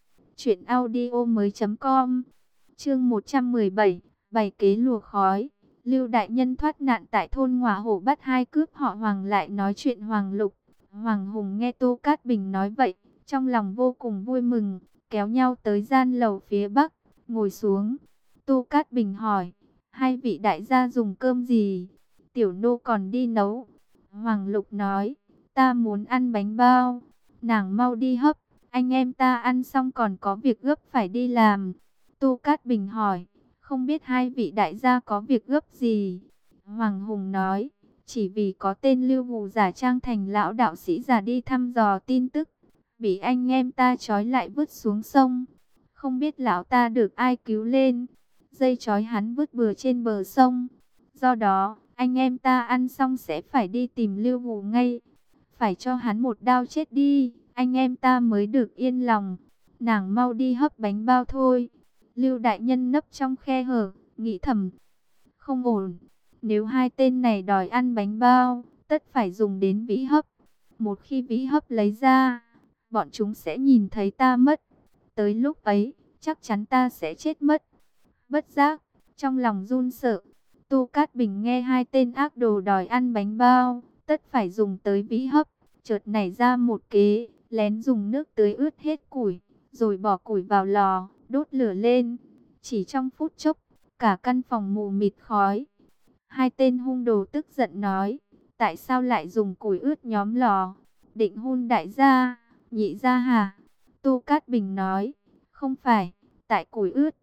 truyệnaudiomoi.com. Chương 117, bày kế lùa khói. Lưu đại nhân thoát nạn tại thôn Ngọa Hổ bắt hai cướp họ Hoàng lại nói chuyện Hoàng Lục. Hoàng Hùng nghe Tô Cát Bình nói vậy, trong lòng vô cùng vui mừng, kéo nhau tới gian lầu phía bắc, ngồi xuống. Tô Cát Bình hỏi, hai vị đại gia dùng cơm gì? Tiểu nô còn đi nấu. Hoàng Lục nói, ta muốn ăn bánh bao. Nàng mau đi hấp, anh em ta ăn xong còn có việc gấp phải đi làm. Tô Cát Bình hỏi, không biết hai vị đại gia có việc gấp gì? Hoàng Hùng nói, chỉ vì có tên Lưu Hù giả trang thành lão đạo sĩ già đi thăm dò tin tức, bị anh em ta trói lại vứt xuống sông. Không biết lão ta được ai cứu lên, dây trói hắn vứt bừa trên bờ sông. Do đó, anh em ta ăn xong sẽ phải đi tìm Lưu Hù ngay. Phải cho hắn một đao chết đi, anh em ta mới được yên lòng. Nàng mau đi hấp bánh bao thôi. Lưu đại nhân nấp trong khe hở, nghĩ thầm, không ổn. Nếu hai tên này đòi ăn bánh bao, tất phải dùng đến vĩ hấp. Một khi vĩ hấp lấy ra, bọn chúng sẽ nhìn thấy ta mất. Tới lúc ấy, chắc chắn ta sẽ chết mất. Bất giác, trong lòng run sợ. Tô Cát Bình nghe hai tên ác đồ đòi ăn bánh bao, tất phải dùng tới vĩ hấp, chợt nảy ra một kế, lén dùng nước tưới ướt hết củi, rồi bỏ củi vào lò, đốt lửa lên. Chỉ trong phút chốc, cả căn phòng mù mịt khói. Hai tên hung đồ tức giận nói, tại sao lại dùng củi ướt nhóm lò? Định hôn đại gia, nhị gia hả? Tô Cát Bình nói, không phải, tại củi ướt.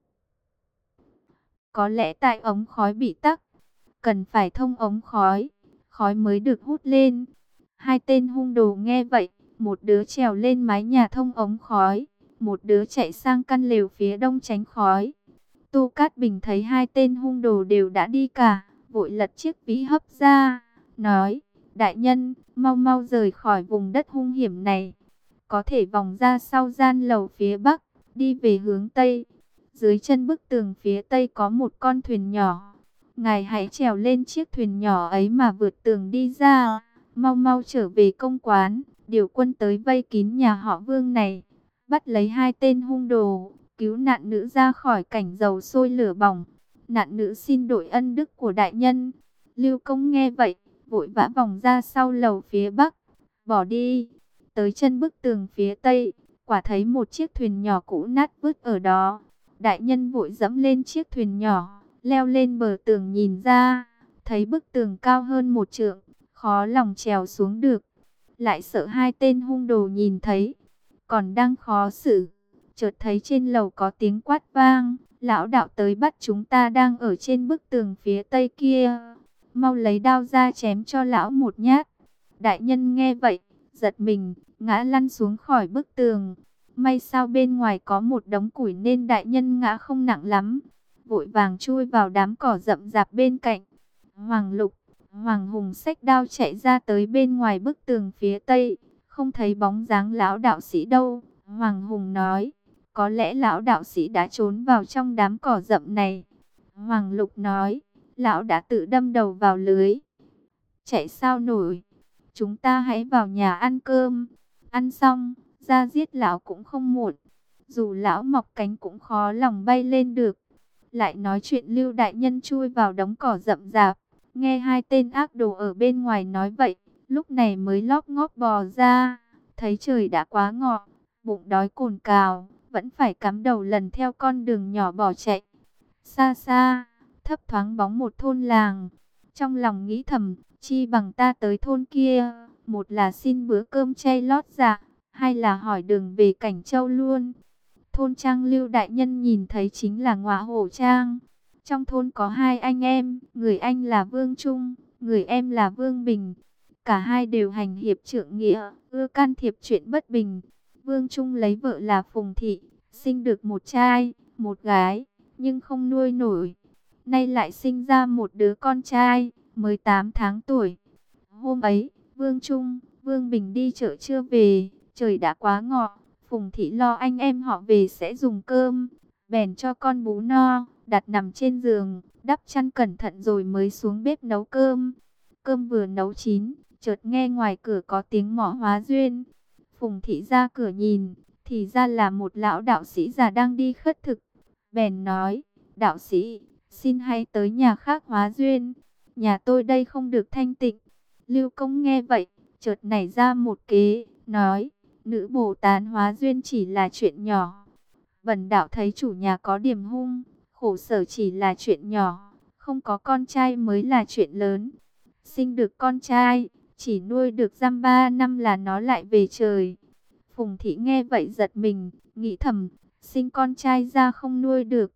Có lẽ tại ống khói bị tắc, cần phải thông ống khói, khói mới được hút lên. Hai tên hung đồ nghe vậy, một đứa trèo lên mái nhà thông ống khói, một đứa chạy sang căn lều phía đông tránh khói. Tô Cát Bình thấy hai tên hung đồ đều đã đi cả, vội lật chiếc vĩ hấp ra, nói, đại nhân, mau mau rời khỏi vùng đất hung hiểm này. Có thể vòng ra sau gian lầu phía bắc, đi về hướng tây. Dưới chân bức tường phía tây có một con thuyền nhỏ. Ngài hãy trèo lên chiếc thuyền nhỏ ấy mà vượt tường đi ra. Mau mau trở về công quán, điều quân tới vây kín nhà họ Vương này, bắt lấy hai tên hung đồ, cứu nạn nữ ra khỏi cảnh dầu sôi lửa bỏng. Nạn nữ xin đổi ân đức của đại nhân. Lưu Công nghe vậy, vội vã vòng ra sau lầu phía bắc, bỏ đi. Tới chân bức tường phía tây, quả thấy một chiếc thuyền nhỏ cũ nát vứt ở đó. Đại nhân vội dẫm lên chiếc thuyền nhỏ, leo lên bờ tường nhìn ra, thấy bức tường cao hơn 1 trượng, khó lòng trèo xuống được. Lại sợ hai tên hung đồ nhìn thấy, còn đang khó xử, chợt thấy trên lầu có tiếng quát vang, lão đạo tới bắt chúng ta đang ở trên bức tường phía tây kia. Mau lấy đao ra chém cho lão một nhát. Đại nhân nghe vậy, giật mình, ngã lăn xuống khỏi bức tường. May sao bên ngoài có một đống củi nên đại nhân ngã không nặng lắm. Vội vàng chui vào đám cỏ rậm rạp bên cạnh. Hoàng Lục, Hoàng Hùng xách đao chạy ra tới bên ngoài bức tường phía tây. Không thấy bóng dáng lão đạo sĩ đâu. Hoàng Hùng nói, có lẽ lão đạo sĩ đã trốn vào trong đám cỏ rậm này. Hoàng Lục nói, lão đã tự đâm đầu vào lưới. Chạy sao nổi. Chúng ta hãy vào nhà ăn cơm. Ăn xong, ra giết lão cũng không muộn. Dù lão mọc cánh cũng khó lòng bay lên được. Lại nói chuyện Lưu đại nhân chui vào đống cỏ rậm rạp. Nghe hai tên ác đồ ở bên ngoài nói vậy, lúc này mới lóp ngóp bò ra. Thấy trời đã quá ngọ, bụng đói cồn cào, vẫn phải cắm đầu lần theo con đường nhỏ bỏ chạy. Xa xa, thấp thoáng bóng một thôn làng. Trong lòng nghĩ thầm, chi bằng ta tới thôn kia, một là xin bữa cơm chay lót dạ, hai là hỏi đường về Cảnh Châu luôn. Thôn trang Lưu đại nhân nhìn thấy chính là Ngọa Hổ trang. Trong thôn có hai anh em, người anh là Vương Trung, người em là Vương Bình. Cả hai đều hành hiệp trượng nghĩa, ưa can thiệp chuyện bất bình. Vương Trung lấy vợ là Phùng Thị, sinh được một trai, một gái, nhưng không nuôi nổi. Nay lại sinh ra một đứa con trai, mới 8 tháng tuổi. Hôm ấy, Vương Trung, Vương Bình đi chợ chưa về, trời đã quá ngọ. Phùng Thị lo anh em họ về sẽ dùng cơm, bèn cho con bú no, đặt nằm trên giường, đắp chăn cẩn thận rồi mới xuống bếp nấu cơm. Cơm vừa nấu chín, chợt nghe ngoài cửa có tiếng mõ hóa duyên. Phùng Thị ra cửa nhìn, thì ra là một lão đạo sĩ già đang đi khất thực. Bèn nói, đạo sĩ, xin hãy tới nhà khác hóa duyên, nhà tôi đây không được thanh tịnh. Lưu Công nghe vậy, chợt nảy ra một kế, nói, nữ Bồ Tát hóa duyên chỉ là chuyện nhỏ. Bần đạo thấy chủ nhà có điểm hung, khổ sở chỉ là chuyện nhỏ, không có con trai mới là chuyện lớn. Sinh được con trai, chỉ nuôi được dăm 3 năm là nó lại về trời. Phùng Thị nghe vậy giật mình, nghĩ thầm, sinh con trai ra không nuôi được,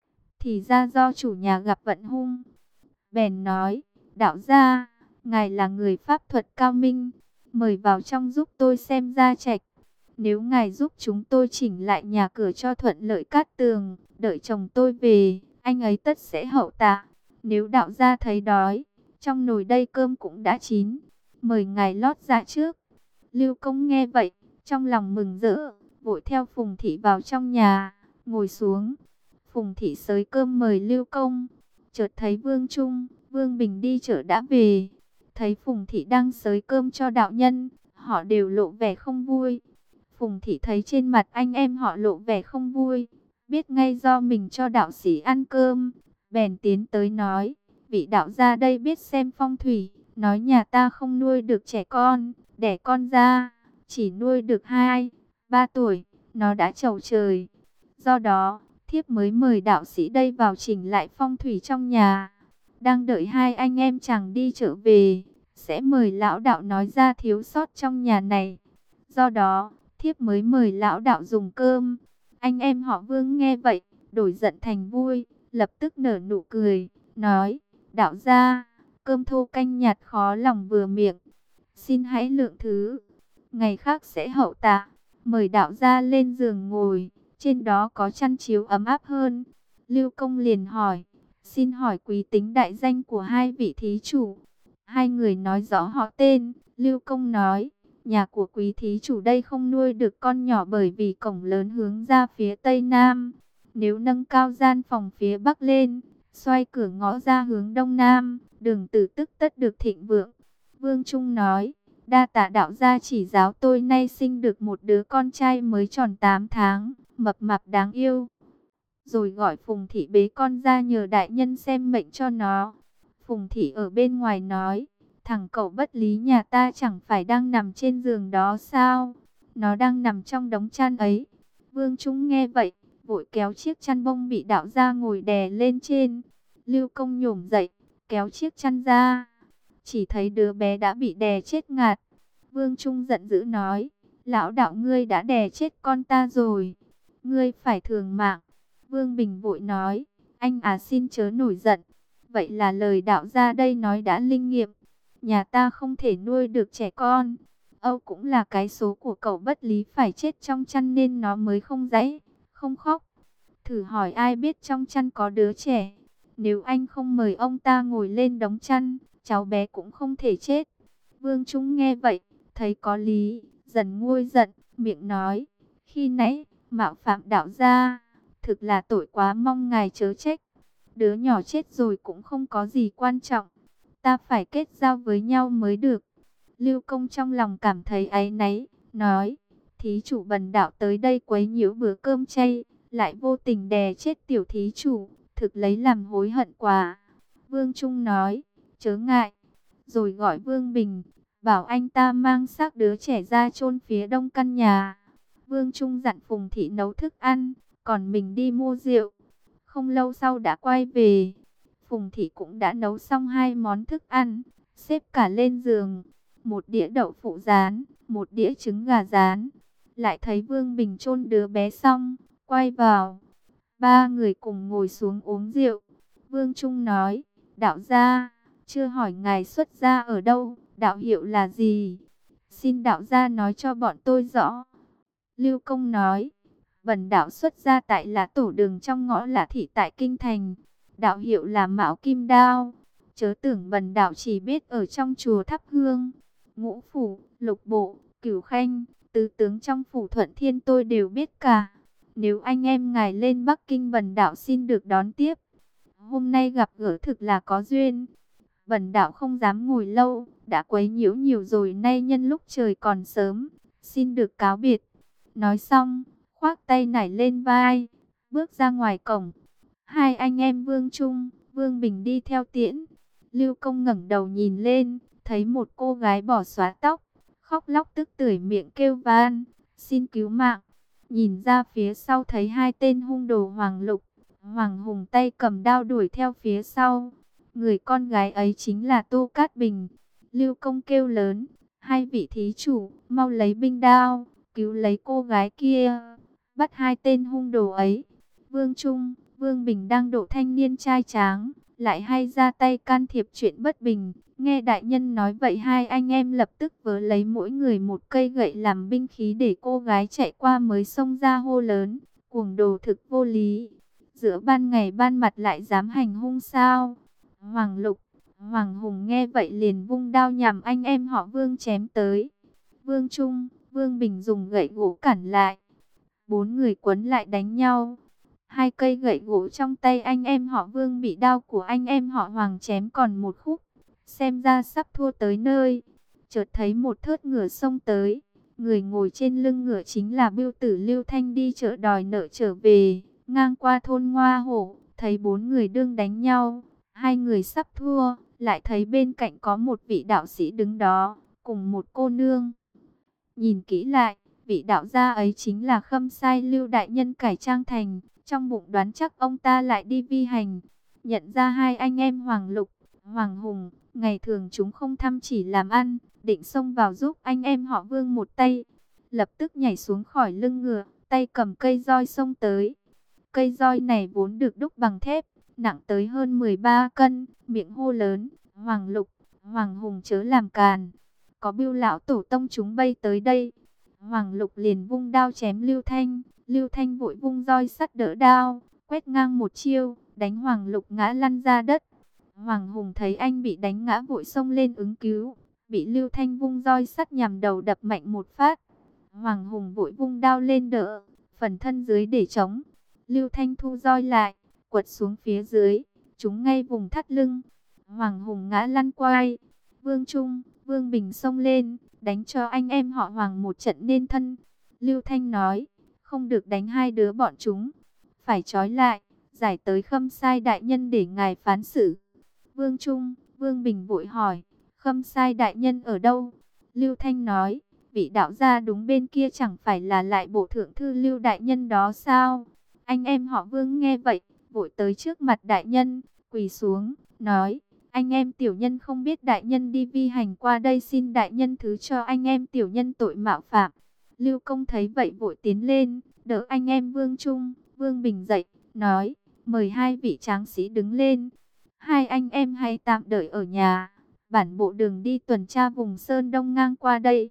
thì ra do chủ nhà gặp vận hung. Bèn nói, đạo gia, ngài là người pháp thuật cao minh, mời vào trong giúp tôi xem gia trạch. Nếu ngài giúp chúng tôi chỉnh lại nhà cửa cho thuận lợi cát tường, đợi chồng tôi về, anh ấy tất sẽ hậu tạ. Nếu đạo gia thấy đói, trong nồi đây cơm cũng đã chín, mời ngài lót dạ trước. Lưu Công nghe vậy, trong lòng mừng rỡ, vội theo Phùng Thị vào trong nhà, ngồi xuống. Phùng Thị xới cơm mời Lưu Công, chợt thấy Vương Trung, Vương Bình đi chợ đã về. Thấy Phùng Thị đang xới cơm cho đạo nhân, họ đều lộ vẻ không vui. Phùng Thị thấy trên mặt anh em họ lộ vẻ không vui, biết ngay do mình cho đạo sĩ ăn cơm, bèn tiến tới nói, vị đạo gia đây biết xem phong thủy, nói nhà ta không nuôi được trẻ con, đẻ con ra, chỉ nuôi được 2, 3 tuổi, nó đã trầu trời. Do đó, thiếp mới mời đạo sĩ đây vào chỉnh lại phong thủy trong nhà. Đang đợi hai anh em chàng đi trở về, sẽ mời lão đạo nói ra thiếu sót trong nhà này. Do đó, thiếp mới mời lão đạo dùng cơm. Anh em họ Vương nghe vậy, đổi giận thành vui, lập tức nở nụ cười, nói, đạo gia, cơm thô canh nhạt khó lòng vừa miệng, xin hãy lượng thứ, ngày khác sẽ hậu tạ. Mời đạo gia lên giường ngồi, trên đó có chăn chiếu ấm áp hơn. Lưu Công liền hỏi, xin hỏi quý tính đại danh của hai vị thí chủ. Hai người nói rõ họ tên. Lưu Công nói, nhà của quý thí chủ đây không nuôi được con nhỏ bởi vì cổng lớn hướng ra phía tây nam. Nếu nâng cao gian phòng phía bắc lên, xoay cửa ngõ ra hướng đông nam, đường tử tức tất được thịnh vượng. Vương Trung nói, đa tạ đạo gia chỉ giáo tôi, nay sinh được một đứa con trai mới tròn 8 tháng, mập mạp đáng yêu. Rồi gọi Phùng Thị bế con ra nhờ đại nhân xem mệnh cho nó. Phùng Thị ở bên ngoài nói, thằng cậu bất lý nhà ta chẳng phải đang nằm trên giường đó sao? Nó đang nằm trong đống chăn ấy. Vương Trung nghe vậy, vội kéo chiếc chăn bông bị đạo gia ngồi đè lên trên. Lưu Công nhổm dậy, kéo chiếc chăn ra. Chỉ thấy đứa bé đã bị đè chết ngạt. Vương Trung giận dữ nói, lão đạo ngươi đã đè chết con ta rồi, ngươi phải thường mạng. Vương Bình vội nói, anh xin chớ nổi giận, vậy là lời đạo gia đây nói đã linh nghiệm. Nhà ta không thể nuôi được trẻ con, Âu cũng là cái số của cậu bất lý phải chết trong chăn nên nó mới không giãy, không khóc. Thử hỏi ai biết trong chăn có đứa trẻ, nếu anh không mời ông ta ngồi lên đống chăn, cháu bé cũng không thể chết. Vương Trung nghe vậy, thấy có lý, dần nguôi giận, miệng nói, khi nãy, mạo phạm đạo gia, thực là tội quá, mong ngài chớ trách. Đứa nhỏ chết rồi cũng không có gì quan trọng, ta phải kết giao với nhau mới được. Lưu Công trong lòng cảm thấy áy náy, nói, thí chủ bần đạo tới đây quấy nhiễu bữa cơm chay, lại vô tình đè chết tiểu thí chủ, thực lấy làm hối hận quá. Vương Trung nói, chớ ngại, rồi gọi Vương Bình, bảo anh ta mang xác đứa trẻ ra chôn phía đông căn nhà. Vương Trung dặn Phùng Thị nấu thức ăn, còn mình đi mua rượu. Không lâu sau đã quay về, Phùng Thị cũng đã nấu xong 2 món thức ăn, xếp cả lên giường. Một đĩa đậu phụ rán, một đĩa trứng gà rán. Lại thấy Vương Bình chôn đứa bé xong, quay vào. 3 người cùng ngồi xuống uống rượu. Vương Trung nói, đạo gia, chưa hỏi ngài xuất gia ở đâu, đạo hiệu là gì? Xin đạo gia nói cho bọn tôi rõ. Lưu Công nói, Bần đạo xuất gia tại Lá Tổ Đường trong ngõ Lá Thị tại Kinh Thành. Đạo hiệu là Mão Kim Đao. Chớ tưởng bần đạo chỉ biết ở trong chùa thắp hương. Ngũ phủ, lục bộ, cửu khanh, tứ tướng trong phủ Thuận Thiên tôi đều biết cả. Nếu anh em ngài lên Bắc Kinh, bần đạo xin được đón tiếp. Hôm nay gặp gỡ thực là có duyên. Bần đạo không dám ngồi lâu, đã quấy nhiễu nhiều rồi, nay nhân lúc trời còn sớm, xin được cáo biệt. Nói xong, khoác tay nải lên vai, bước ra ngoài cổng. Hai anh em Vương Trung, Vương Bình đi theo tiễn. Lưu Công ngẩng đầu nhìn lên, thấy một cô gái bỏ xóa tóc, khóc lóc tức tưởi miệng kêu van, xin cứu mạng. Nhìn ra phía sau thấy hai tên hung đồ Hoàng Lục, Hoàng Hùng tay cầm đao đuổi theo phía sau. Người con gái ấy chính là Tô Cát Bình. Lưu Công kêu lớn, hai vị thí chủ, mau lấy binh đao, cứu lấy cô gái kia, bắt hai tên hung đồ ấy. Vương Trung, Vương Bình đang độ thanh niên trai tráng, lại hay ra tay can thiệp chuyện bất bình. Nghe đại nhân nói vậy, hai anh em lập tức vớ lấy mỗi người một cây gậy làm binh khí, để cô gái chạy qua mới xông ra hô lớn, cuồng đồ thực vô lý. Giữa ban ngày ban mặt lại dám hành hung sao? Hoàng Lục, Hoàng Hùng nghe vậy liền vung đao nhằm anh em họ Vương chém tới. Vương Trung, Vương Bình dùng gậy gỗ cản lại. Bốn người quấn lại đánh nhau. Hai cây gậy gỗ trong tay anh em họ Vương bị đao của anh em họ Hoàng chém còn một khúc. Xem ra sắp thua tới nơi. Chợt thấy một thớt ngựa xông tới. Người ngồi trên lưng ngựa chính là Bưu Tử Lưu Thanh đi chợ đòi nợ trở về. Ngang qua thôn Ngoa Hổ, thấy bốn người đương đánh nhau. Hai người sắp thua, lại thấy bên cạnh có một vị đạo sĩ đứng đó, cùng một cô nương. Nhìn kỹ lại, vị đạo gia ấy chính là Khâm Sai Lưu đại nhân cải trang thành. Trong bụng đoán chắc ông ta lại đi vi hành. Nhận ra hai anh em Hoàng Lục, Hoàng Hùng, ngày thường chúng không thăm chỉ làm ăn, định xông vào giúp anh em họ Vương một tay. Lập tức nhảy xuống khỏi lưng ngựa, tay cầm cây roi xông tới. Cây roi này vốn được đúc bằng thép, nặng tới hơn 13 cân, miệng hô lớn, Hoàng Lục, Hoàng Hùng chớ làm càn. Có Bưu lão tổ tông chúng bay tới đây. Hoàng Lục liền vung đao chém Lưu Thanh. Lưu Thanh vội vung roi sắt đỡ đao, quét ngang một chiêu, đánh Hoàng Lục ngã lăn ra đất. Hoàng Hùng thấy anh bị đánh ngã vội xông lên ứng cứu, bị Lưu Thanh vung roi sắt nhằm đầu đập mạnh một phát. Hoàng Hùng vội vung đao lên đỡ, phần thân dưới để chống. Lưu Thanh thu roi lại, quật xuống phía dưới, trúng ngay vùng thắt lưng. Hoàng Hùng ngã lăn quay. Vương Trung, Vương Bình xông lên, đánh cho anh em họ Hoàng một trận nên thân. Lưu Thanh nói, không được đánh hai đứa bọn chúng, phải trói lại, giải tới Khâm Sai đại nhân để ngài phán xử. Vương Trung, Vương Bình vội hỏi, Khâm Sai đại nhân ở đâu? Lưu Thanh nói, vị đạo gia đúng bên kia chẳng phải là lại bộ thượng thư Lưu đại nhân đó sao? Anh em họ Vương nghe vậy, vội tới trước mặt đại nhân, quỳ xuống, nói, anh em tiểu nhân không biết đại nhân đi vi hành qua đây, xin đại nhân thứ cho anh em tiểu nhân tội mạo phạm. Lưu Công thấy vậy vội tiến lên, đỡ anh em Vương Trung, Vương Bình dậy, nói, mời hai vị tráng sĩ đứng lên. Hai anh em hãy tạm đợi ở nhà, bản bộ đường đi tuần tra vùng Sơn Đông ngang qua đây.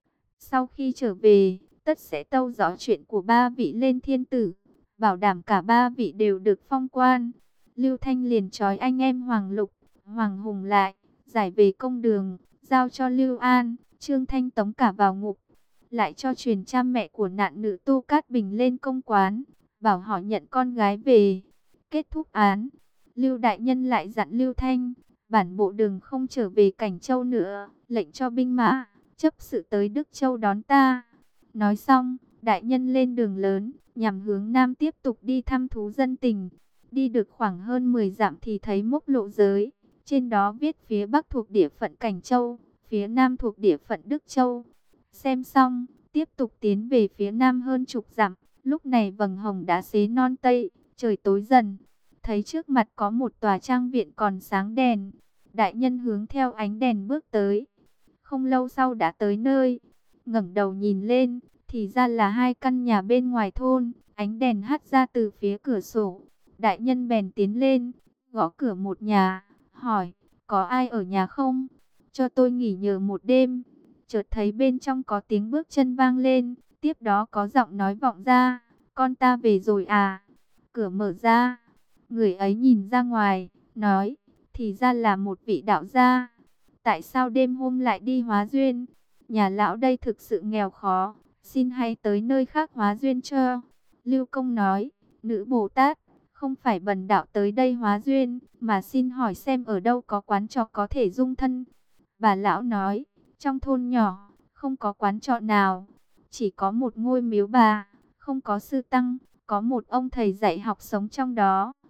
Sau khi trở về, tất sẽ tâu rõ chuyện của ba vị lên thiên tử, bảo đảm cả ba vị đều được phong quan. Lưu Thanh liền trói anh em Hoàng Lục, Hoàng Hùng lại, giải về công đường, giao cho Lưu An, Trương Thanh tống cả vào ngục. Lại cho truyền cha mẹ của nạn nữ Tô Cát Bình lên công quán, bảo họ nhận con gái về. Kết thúc án, Lưu đại nhân lại dặn Lưu Thanh, bản bộ đường không trở về Cảnh Châu nữa, lệnh cho binh mã chấp sự tới Đức Châu đón ta. Nói xong, đại nhân lên đường lớn, nhằm hướng Nam tiếp tục đi thăm thú dân tình. Đi được khoảng hơn 10 dặm thì thấy mốc lộ giới, trên đó viết phía Bắc thuộc địa phận Cảnh Châu, phía Nam thuộc địa phận Đức Châu. Xem xong, tiếp tục tiến về phía Nam hơn chục dặm, lúc này vầng hồng đã xế non tây, trời tối dần. Thấy trước mặt có một tòa trang viện còn sáng đèn, đại nhân hướng theo ánh đèn bước tới. Không lâu sau đã tới nơi, ngẩng đầu nhìn lên, thì ra là hai căn nhà bên ngoài thôn, ánh đèn hắt ra từ phía cửa sổ. Đại nhân bèn tiến lên, gõ cửa một nhà, hỏi, có ai ở nhà không? Cho tôi nghỉ nhờ một đêm. Chợt thấy bên trong có tiếng bước chân vang lên, tiếp đó có giọng nói vọng ra, con ta về rồi à? Cửa mở ra, người ấy nhìn ra ngoài, nói, thì ra là một vị đạo gia. Tại sao đêm hôm lại đi hóa duyên? Nhà lão đây thực sự nghèo khó, xin hãy tới nơi khác hóa duyên cho. Lưu Công nói, nữ Bồ Tát, không phải bần đạo tới đây hóa duyên, mà xin hỏi xem ở đâu có quán trọ có thể dung thân. Bà lão nói, trong thôn nhỏ, không có quán trọ nào, chỉ có một ngôi miếu bà, không có sư tăng, có một ông thầy dạy học sống trong đó.